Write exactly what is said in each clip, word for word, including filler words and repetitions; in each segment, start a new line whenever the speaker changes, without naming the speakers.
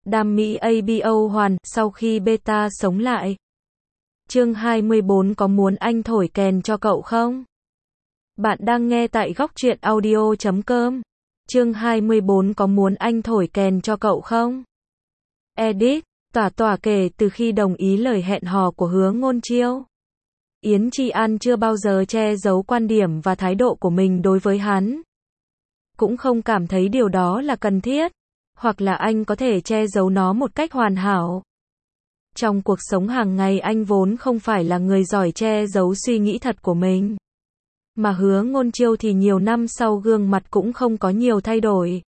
Đam mỹ a bê o hoàn, sau khi beta sống lại. Chương hai mươi bốn có muốn anh thổi kèn cho cậu không? Bạn đang nghe tại góc truyện audio chấm com. Chương hai mươi bốn có muốn anh thổi kèn cho cậu không? Edit, tỏa tỏa kể từ khi đồng ý lời hẹn hò của Hứa Ngôn Chiêu. Yến Chi An chưa bao giờ che giấu quan điểm và thái độ của mình đối với hắn. Cũng không cảm thấy điều đó là cần thiết, hoặc là anh có thể che giấu nó một cách hoàn hảo. Trong cuộc sống hàng ngày anh vốn không phải là người giỏi che giấu suy nghĩ thật của mình. Mà Hứa Ngôn Chiêu thì nhiều năm sau gương mặt cũng không có nhiều thay đổi.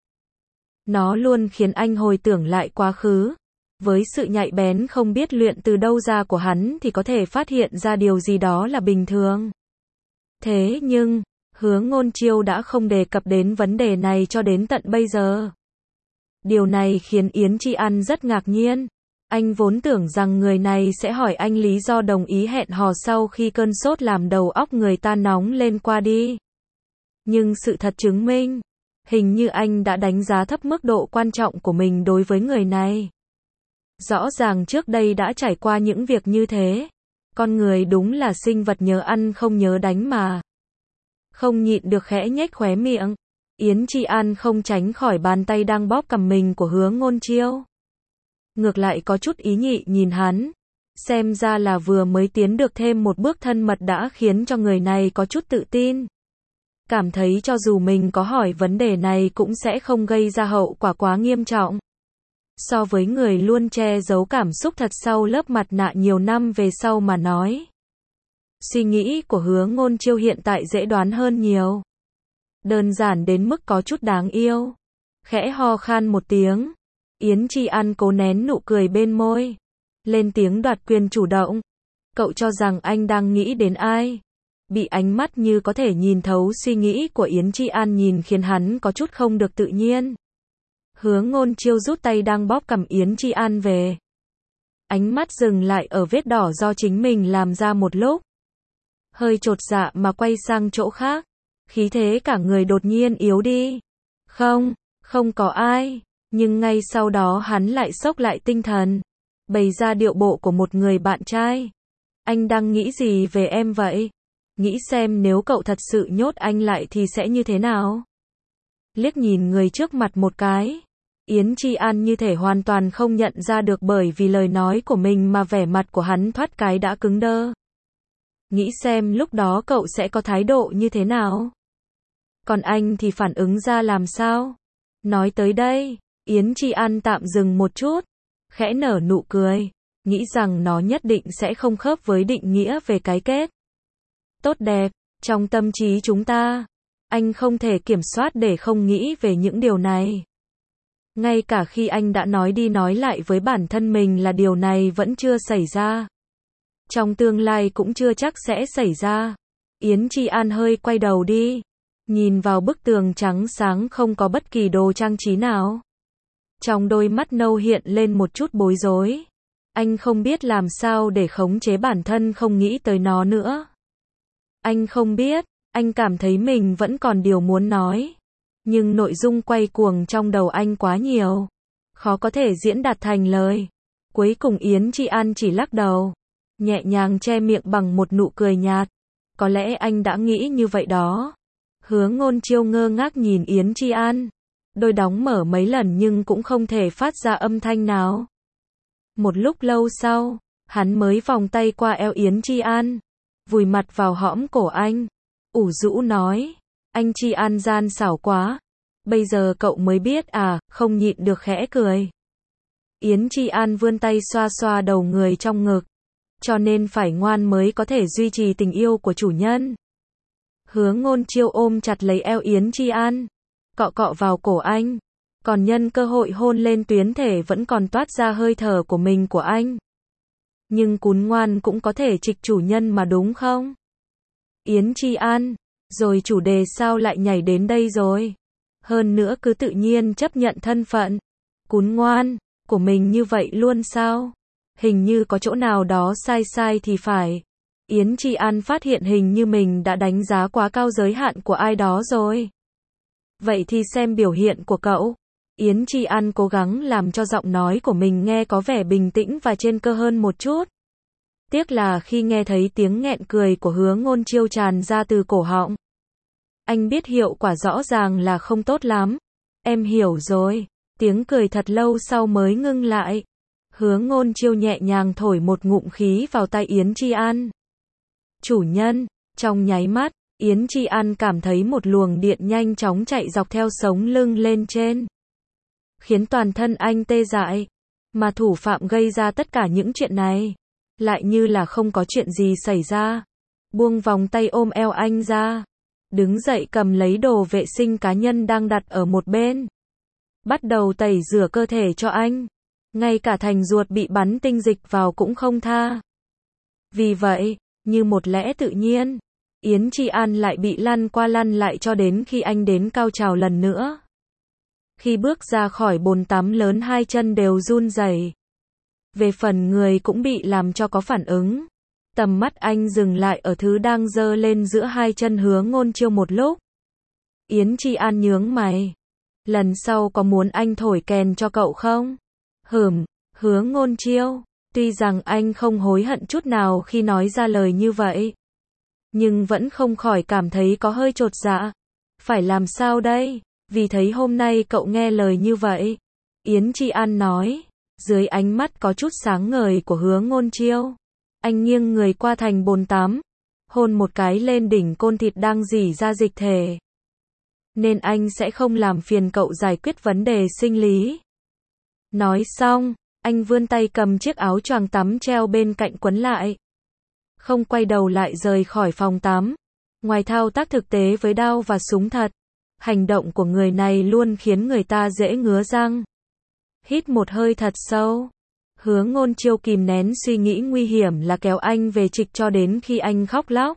Nó luôn khiến anh hồi tưởng lại quá khứ. Với sự nhạy bén không biết luyện từ đâu ra của hắn thì có thể phát hiện ra điều gì đó là bình thường. Thế nhưng, Hứa Ngôn Chiêu đã không đề cập đến vấn đề này cho đến tận bây giờ. Điều này khiến Yến Chi An rất ngạc nhiên. Anh vốn tưởng rằng người này sẽ hỏi anh lý do đồng ý hẹn hò sau khi cơn sốt làm đầu óc người ta nóng lên qua đi. Nhưng sự thật chứng minh, hình như anh đã đánh giá thấp mức độ quan trọng của mình đối với người này. Rõ ràng trước đây đã trải qua những việc như thế. Con người đúng là sinh vật nhớ ăn không nhớ đánh mà. Không nhịn được khẽ nhếch khóe miệng. Yến Chi An không tránh khỏi bàn tay đang bóp cằm mình của Hứa Ngôn Chiêu. Ngược lại có chút ý nhị nhìn hắn. Xem ra là vừa mới tiến được thêm một bước thân mật đã khiến cho người này có chút tự tin. Cảm thấy cho dù mình có hỏi vấn đề này cũng sẽ không gây ra hậu quả quá nghiêm trọng. So với người luôn che giấu cảm xúc thật sau lớp mặt nạ nhiều năm về sau mà nói. Suy nghĩ của Hứa Ngôn Chiêu hiện tại dễ đoán hơn nhiều. Đơn giản đến mức có chút đáng yêu. Khẽ ho khan một tiếng. Yến Chi An cố nén nụ cười bên môi. Lên tiếng đoạt quyền chủ động. Cậu cho rằng anh đang nghĩ đến ai? Bị ánh mắt như có thể nhìn thấu suy nghĩ của Yến Chi An nhìn khiến hắn có chút không được tự nhiên. Hứa Ngôn Chiêu rút tay đang bóp cằm Yến Chi An về. Ánh mắt dừng lại ở vết đỏ do chính mình làm ra một lúc. Hơi chột dạ mà quay sang chỗ khác. Khí thế cả người đột nhiên yếu đi. Không, không có ai. Nhưng ngay sau đó hắn lại xốc lại tinh thần. Bày ra điệu bộ của một người bạn trai. Anh đang nghĩ gì về em vậy? Nghĩ xem nếu cậu thật sự nhốt anh lại thì sẽ như thế nào? Liếc nhìn người trước mặt một cái. Yến Chi An như thể hoàn toàn không nhận ra được bởi vì lời nói của mình mà vẻ mặt của hắn thoát cái đã cứng đơ. Nghĩ xem lúc đó cậu sẽ có thái độ như thế nào? Còn anh thì phản ứng ra làm sao? Nói tới đây, Yến Chi An tạm dừng một chút, khẽ nở nụ cười, nghĩ rằng nó nhất định sẽ không khớp với định nghĩa về cái kết. Tốt đẹp, trong tâm trí chúng ta, anh không thể kiểm soát để không nghĩ về những điều này. Ngay cả khi anh đã nói đi nói lại với bản thân mình là điều này vẫn chưa xảy ra. Trong tương lai cũng chưa chắc sẽ xảy ra. Yến Chi An hơi quay đầu đi. Nhìn vào bức tường trắng sáng không có bất kỳ đồ trang trí nào. Trong đôi mắt nâu hiện lên một chút bối rối. Anh không biết làm sao để khống chế bản thân không nghĩ tới nó nữa. Anh không biết, anh cảm thấy mình vẫn còn điều muốn nói. Nhưng nội dung quay cuồng trong đầu anh quá nhiều. Khó có thể diễn đạt thành lời. Cuối cùng Yến Chi An chỉ lắc đầu. Nhẹ nhàng che miệng bằng một nụ cười nhạt. Có lẽ anh đã nghĩ như vậy đó. Hứa Ngôn Chiêu ngơ ngác nhìn Yến Chi An. Đôi đóng mở mấy lần nhưng cũng không thể phát ra âm thanh nào. Một lúc lâu sau, hắn mới vòng tay qua eo Yến Chi An. Vùi mặt vào hõm cổ anh. Ủ rũ nói. Anh Chi An gian xảo quá. Bây giờ cậu mới biết à, không nhịn được khẽ cười. Yến Chi An vươn tay xoa xoa đầu người trong ngực. Cho nên phải ngoan mới có thể duy trì tình yêu của chủ nhân. Hứa Ngôn Chiêu ôm chặt lấy eo Yến Chi An. Cọ cọ vào cổ anh. Còn nhân cơ hội hôn lên tuyến thể vẫn còn toát ra hơi thở của mình của anh. Nhưng cún ngoan cũng có thể trịch chủ nhân mà đúng không? Yến Chi An. Rồi chủ đề sao lại nhảy đến đây rồi? Hơn nữa cứ tự nhiên chấp nhận thân phận cún ngoan của mình như vậy luôn sao? Hình như có chỗ nào đó sai sai thì phải. Yến Chi An phát hiện hình như mình đã đánh giá quá cao giới hạn của ai đó rồi. Vậy thì xem biểu hiện của cậu. Yến Chi An cố gắng làm cho giọng nói của mình nghe có vẻ bình tĩnh và trên cơ hơn một chút. Tiếc là khi nghe thấy tiếng nghẹn cười của Hứa Ngôn Chiêu tràn ra từ cổ họng. Anh biết hiệu quả rõ ràng là không tốt lắm. Em hiểu rồi. Tiếng cười thật lâu sau mới ngưng lại. Hứa Ngôn Chiêu nhẹ nhàng thổi một ngụm khí vào tay Yến Chi An. Chủ nhân, trong nháy mắt, Yến Chi An cảm thấy một luồng điện nhanh chóng chạy dọc theo sống lưng lên trên. Khiến toàn thân anh tê dại. Mà thủ phạm gây ra tất cả những chuyện này. Lại như là không có chuyện gì xảy ra. Buông vòng tay ôm eo anh ra. Đứng dậy cầm lấy đồ vệ sinh cá nhân đang đặt ở một bên. Bắt đầu tẩy rửa cơ thể cho anh. Ngay cả thành ruột bị bắn tinh dịch vào cũng không tha. Vì vậy, như một lẽ tự nhiên, Yến Chi An lại bị lăn qua lăn lại cho đến khi anh đến cao trào lần nữa. Khi bước ra khỏi bồn tắm lớn hai chân đều run rẩy. Về phần người cũng bị làm cho có phản ứng. Tầm mắt anh dừng lại ở thứ đang giơ lên giữa hai chân Hứa Ngôn Chiêu một lúc. Yến Chi An nhướng mày. Lần sau có muốn anh thổi kèn cho cậu không? Hửm, Hứa Ngôn Chiêu. Tuy rằng anh không hối hận chút nào khi nói ra lời như vậy. Nhưng vẫn không khỏi cảm thấy có hơi chột dạ. Phải làm sao đây? Vì thấy hôm nay cậu nghe lời như vậy. Yến Chi An nói. Dưới ánh mắt có chút sáng ngời của Hứa Ngôn Chiêu. Anh nghiêng người qua thành bồn tắm. Hôn một cái lên đỉnh côn thịt đang rỉ ra dịch thể. Nên anh sẽ không làm phiền cậu giải quyết vấn đề sinh lý. Nói xong, anh vươn tay cầm chiếc áo choàng tắm treo bên cạnh quấn lại. Không quay đầu lại rời khỏi phòng tắm. Ngoài thao tác thực tế với đao và súng thật, hành động của người này luôn khiến người ta dễ ngứa răng. Hít một hơi thật sâu. Hứa Ngôn Chiêu kìm nén suy nghĩ nguy hiểm là kéo anh về trịch cho đến khi anh khóc lóc.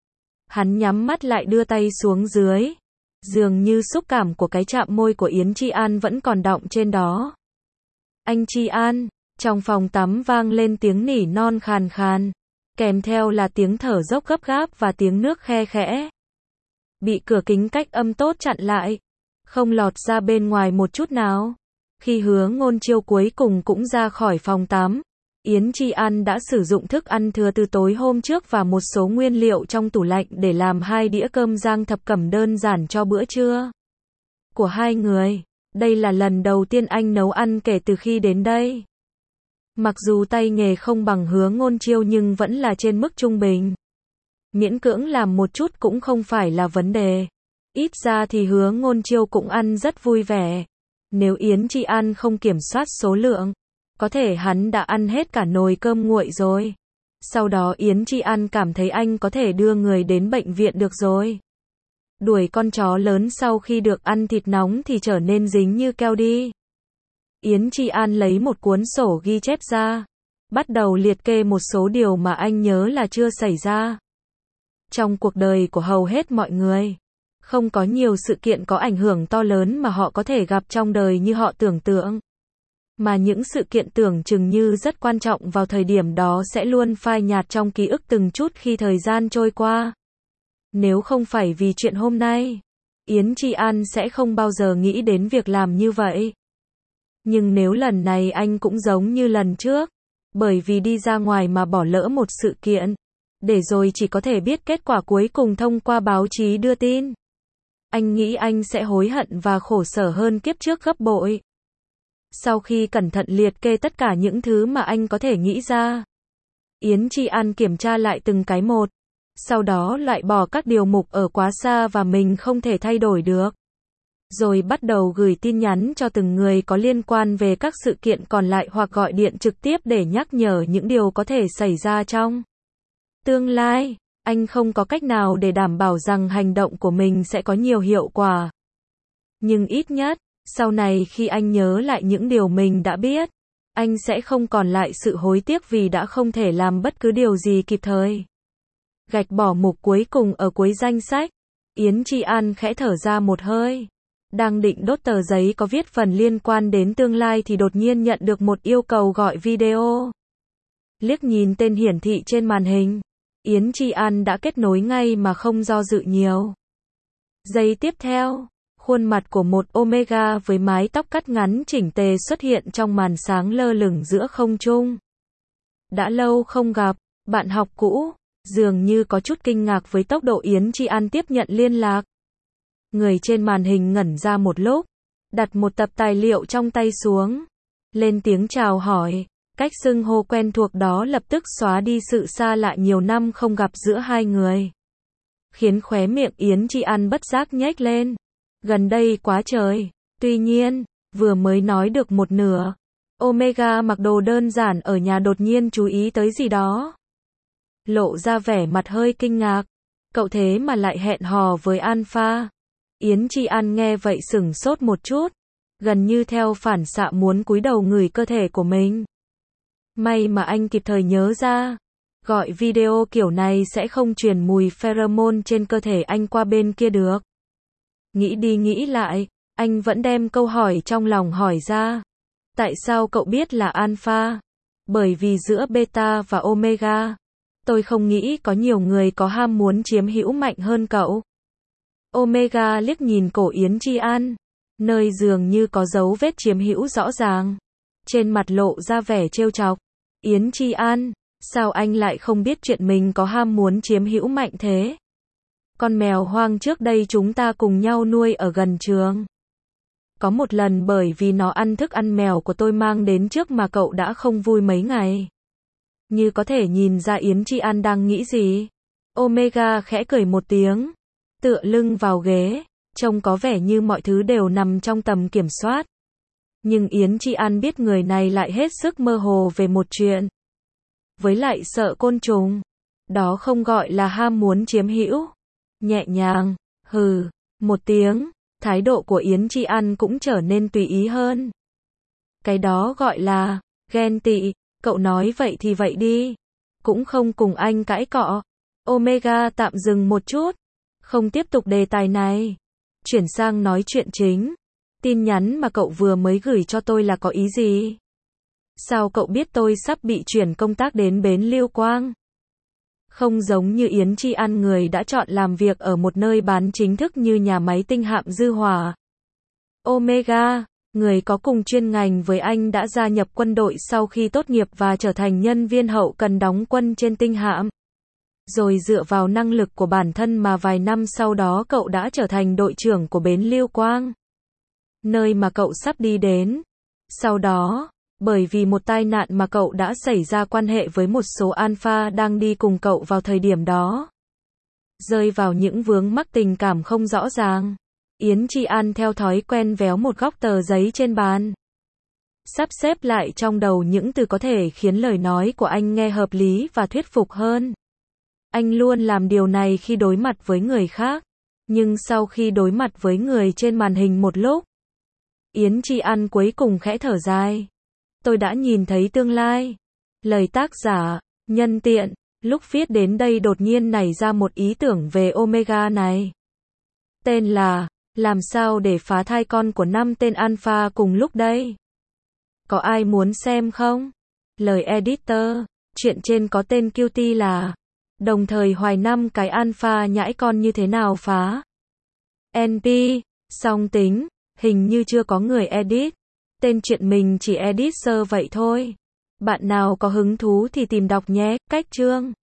Hắn nhắm mắt lại đưa tay xuống dưới. Dường như xúc cảm của cái chạm môi của Yến Chi An vẫn còn đọng trên đó. Anh Chi An, trong phòng tắm vang lên tiếng nỉ non khàn khàn. Kèm theo là tiếng thở dốc gấp gáp và tiếng nước khe khẽ. Bị cửa kính cách âm tốt chặn lại. Không lọt ra bên ngoài một chút nào. Khi Hứa Ngôn Chiêu cuối cùng cũng ra khỏi phòng tắm, Yến Chi An đã sử dụng thức ăn thừa từ tối hôm trước và một số nguyên liệu trong tủ lạnh để làm hai đĩa cơm rang thập cẩm đơn giản cho bữa trưa của hai người. Đây là lần đầu tiên anh nấu ăn kể từ khi đến đây. Mặc dù tay nghề không bằng Hứa Ngôn Chiêu nhưng vẫn là trên mức trung bình. Miễn cưỡng làm một chút cũng không phải là vấn đề. Ít ra thì Hứa Ngôn Chiêu cũng ăn rất vui vẻ. Nếu Yến Chi An không kiểm soát số lượng, có thể hắn đã ăn hết cả nồi cơm nguội rồi. Sau đó Yến Chi An cảm thấy anh có thể đưa người đến bệnh viện được rồi. Đuổi con chó lớn sau khi được ăn thịt nóng thì trở nên dính như keo đi. Yến Chi An lấy một cuốn sổ ghi chép ra, bắt đầu liệt kê một số điều mà anh nhớ là chưa xảy ra. Trong cuộc đời của hầu hết mọi người, không có nhiều sự kiện có ảnh hưởng to lớn mà họ có thể gặp trong đời như họ tưởng tượng. Mà những sự kiện tưởng chừng như rất quan trọng vào thời điểm đó sẽ luôn phai nhạt trong ký ức từng chút khi thời gian trôi qua. Nếu không phải vì chuyện hôm nay, Yến Chi An sẽ không bao giờ nghĩ đến việc làm như vậy. Nhưng nếu lần này anh cũng giống như lần trước, bởi vì đi ra ngoài mà bỏ lỡ một sự kiện, để rồi chỉ có thể biết kết quả cuối cùng thông qua báo chí đưa tin. Anh nghĩ anh sẽ hối hận và khổ sở hơn kiếp trước gấp bội. Sau khi cẩn thận liệt kê tất cả những thứ mà anh có thể nghĩ ra, Yến Chi An kiểm tra lại từng cái một. Sau đó loại bỏ các điều mục ở quá xa và mình không thể thay đổi được. Rồi bắt đầu gửi tin nhắn cho từng người có liên quan về các sự kiện còn lại hoặc gọi điện trực tiếp để nhắc nhở những điều có thể xảy ra trong tương lai. Anh không có cách nào để đảm bảo rằng hành động của mình sẽ có nhiều hiệu quả. Nhưng ít nhất, sau này khi anh nhớ lại những điều mình đã biết, anh sẽ không còn lại sự hối tiếc vì đã không thể làm bất cứ điều gì kịp thời. Gạch bỏ mục cuối cùng ở cuối danh sách. Yến Chi An khẽ thở ra một hơi. Đang định đốt tờ giấy có viết phần liên quan đến tương lai thì đột nhiên nhận được một yêu cầu gọi video. Liếc nhìn tên hiển thị trên màn hình, Yến Chi An đã kết nối ngay mà không do dự nhiều. Giây tiếp theo, Khuôn mặt của một Omega với mái tóc cắt ngắn chỉnh tề xuất hiện trong màn sáng lơ lửng giữa không trung. Đã lâu không gặp, bạn học cũ, dường như có chút kinh ngạc với tốc độ Yến Chi An tiếp nhận liên lạc. Người trên màn hình ngẩn ra một lúc, đặt một tập tài liệu trong tay xuống, lên tiếng chào hỏi. Cách xưng hô quen thuộc đó lập tức xóa đi sự xa lạ nhiều năm không gặp giữa hai người, khiến khóe miệng Yến Chi An bất giác nhếch lên. Gần đây quá trời. Tuy nhiên, vừa mới nói được một nửa, Omega mặc đồ đơn giản ở nhà đột nhiên chú ý tới gì đó, lộ ra vẻ mặt hơi kinh ngạc. Cậu thế mà lại hẹn hò với Alpha. Yến Chi An nghe vậy sửng sốt một chút, gần như theo phản xạ muốn cúi đầu ngửi cơ thể của mình. May mà anh kịp thời nhớ ra, gọi video kiểu này sẽ không truyền mùi pheromone trên cơ thể anh qua bên kia được. Nghĩ đi nghĩ lại, anh vẫn đem câu hỏi trong lòng hỏi ra. Tại sao cậu biết là Alpha? Bởi vì giữa Beta và Omega, tôi không nghĩ có nhiều người có ham muốn chiếm hữu mạnh hơn cậu. Omega liếc nhìn cổ Yến Chi An, nơi dường như có dấu vết chiếm hữu rõ ràng. Trên mặt lộ ra vẻ trêu chọc. Yến Chi An, sao anh lại không biết chuyện mình có ham muốn chiếm hữu mạnh thế? Con mèo hoang trước đây chúng ta cùng nhau nuôi ở gần trường. Có một lần bởi vì nó ăn thức ăn mèo của tôi mang đến trước mà cậu đã không vui mấy ngày. Như có thể nhìn ra Yến Chi An đang nghĩ gì. Omega khẽ cười một tiếng, tựa lưng vào ghế, trông có vẻ như mọi thứ đều nằm trong tầm kiểm soát. Nhưng Yến Chi An biết người này lại hết sức mơ hồ về một chuyện. Với lại sợ côn trùng, đó không gọi là ham muốn chiếm hữu. Nhẹ nhàng, hừ, một tiếng, thái độ của Yến Chi An cũng trở nên tùy ý hơn. Cái đó gọi là ghen tị, cậu nói vậy thì vậy đi. Cũng không cùng anh cãi cọ. Omega tạm dừng một chút, không tiếp tục đề tài này. Chuyển sang nói chuyện chính. Tin nhắn mà cậu vừa mới gửi cho tôi là có ý gì? Sao cậu biết tôi sắp bị chuyển công tác đến bến Lưu Quang? Không giống như Yến Chi An, người đã chọn làm việc ở một nơi bán chính thức như nhà máy tinh hạm Dư Hỏa. Omega, người có cùng chuyên ngành với anh đã gia nhập quân đội sau khi tốt nghiệp và trở thành nhân viên hậu cần đóng quân trên tinh hạm. Rồi dựa vào năng lực của bản thân mà vài năm sau đó cậu đã trở thành đội trưởng của bến Lưu Quang, nơi mà cậu sắp đi đến. Sau đó, bởi vì một tai nạn mà cậu đã xảy ra quan hệ với một số alpha đang đi cùng cậu vào thời điểm đó. Rơi vào những vướng mắc tình cảm không rõ ràng. Yến Chi An theo thói quen véo một góc tờ giấy trên bàn, sắp xếp lại trong đầu những từ có thể khiến lời nói của anh nghe hợp lý và thuyết phục hơn. Anh luôn làm điều này khi đối mặt với người khác, nhưng sau khi đối mặt với người trên màn hình một lúc, Yến Chi An cuối cùng khẽ thở dài. Tôi đã nhìn thấy tương lai. Lời tác giả, nhân tiện, lúc viết đến đây đột nhiên nảy ra một ý tưởng về Omega này. Tên là, làm sao để phá thai con của năm tên alpha cùng lúc đây? Có ai muốn xem không? Lời editor, chuyện trên có tên cutie là, đồng thời hoài năm cái alpha nhãi con như thế nào phá. en pê, song tính, hình như chưa có người edit. Tên chuyện mình chỉ edit sơ vậy thôi. Bạn nào có hứng thú thì tìm đọc nhé. Cách chương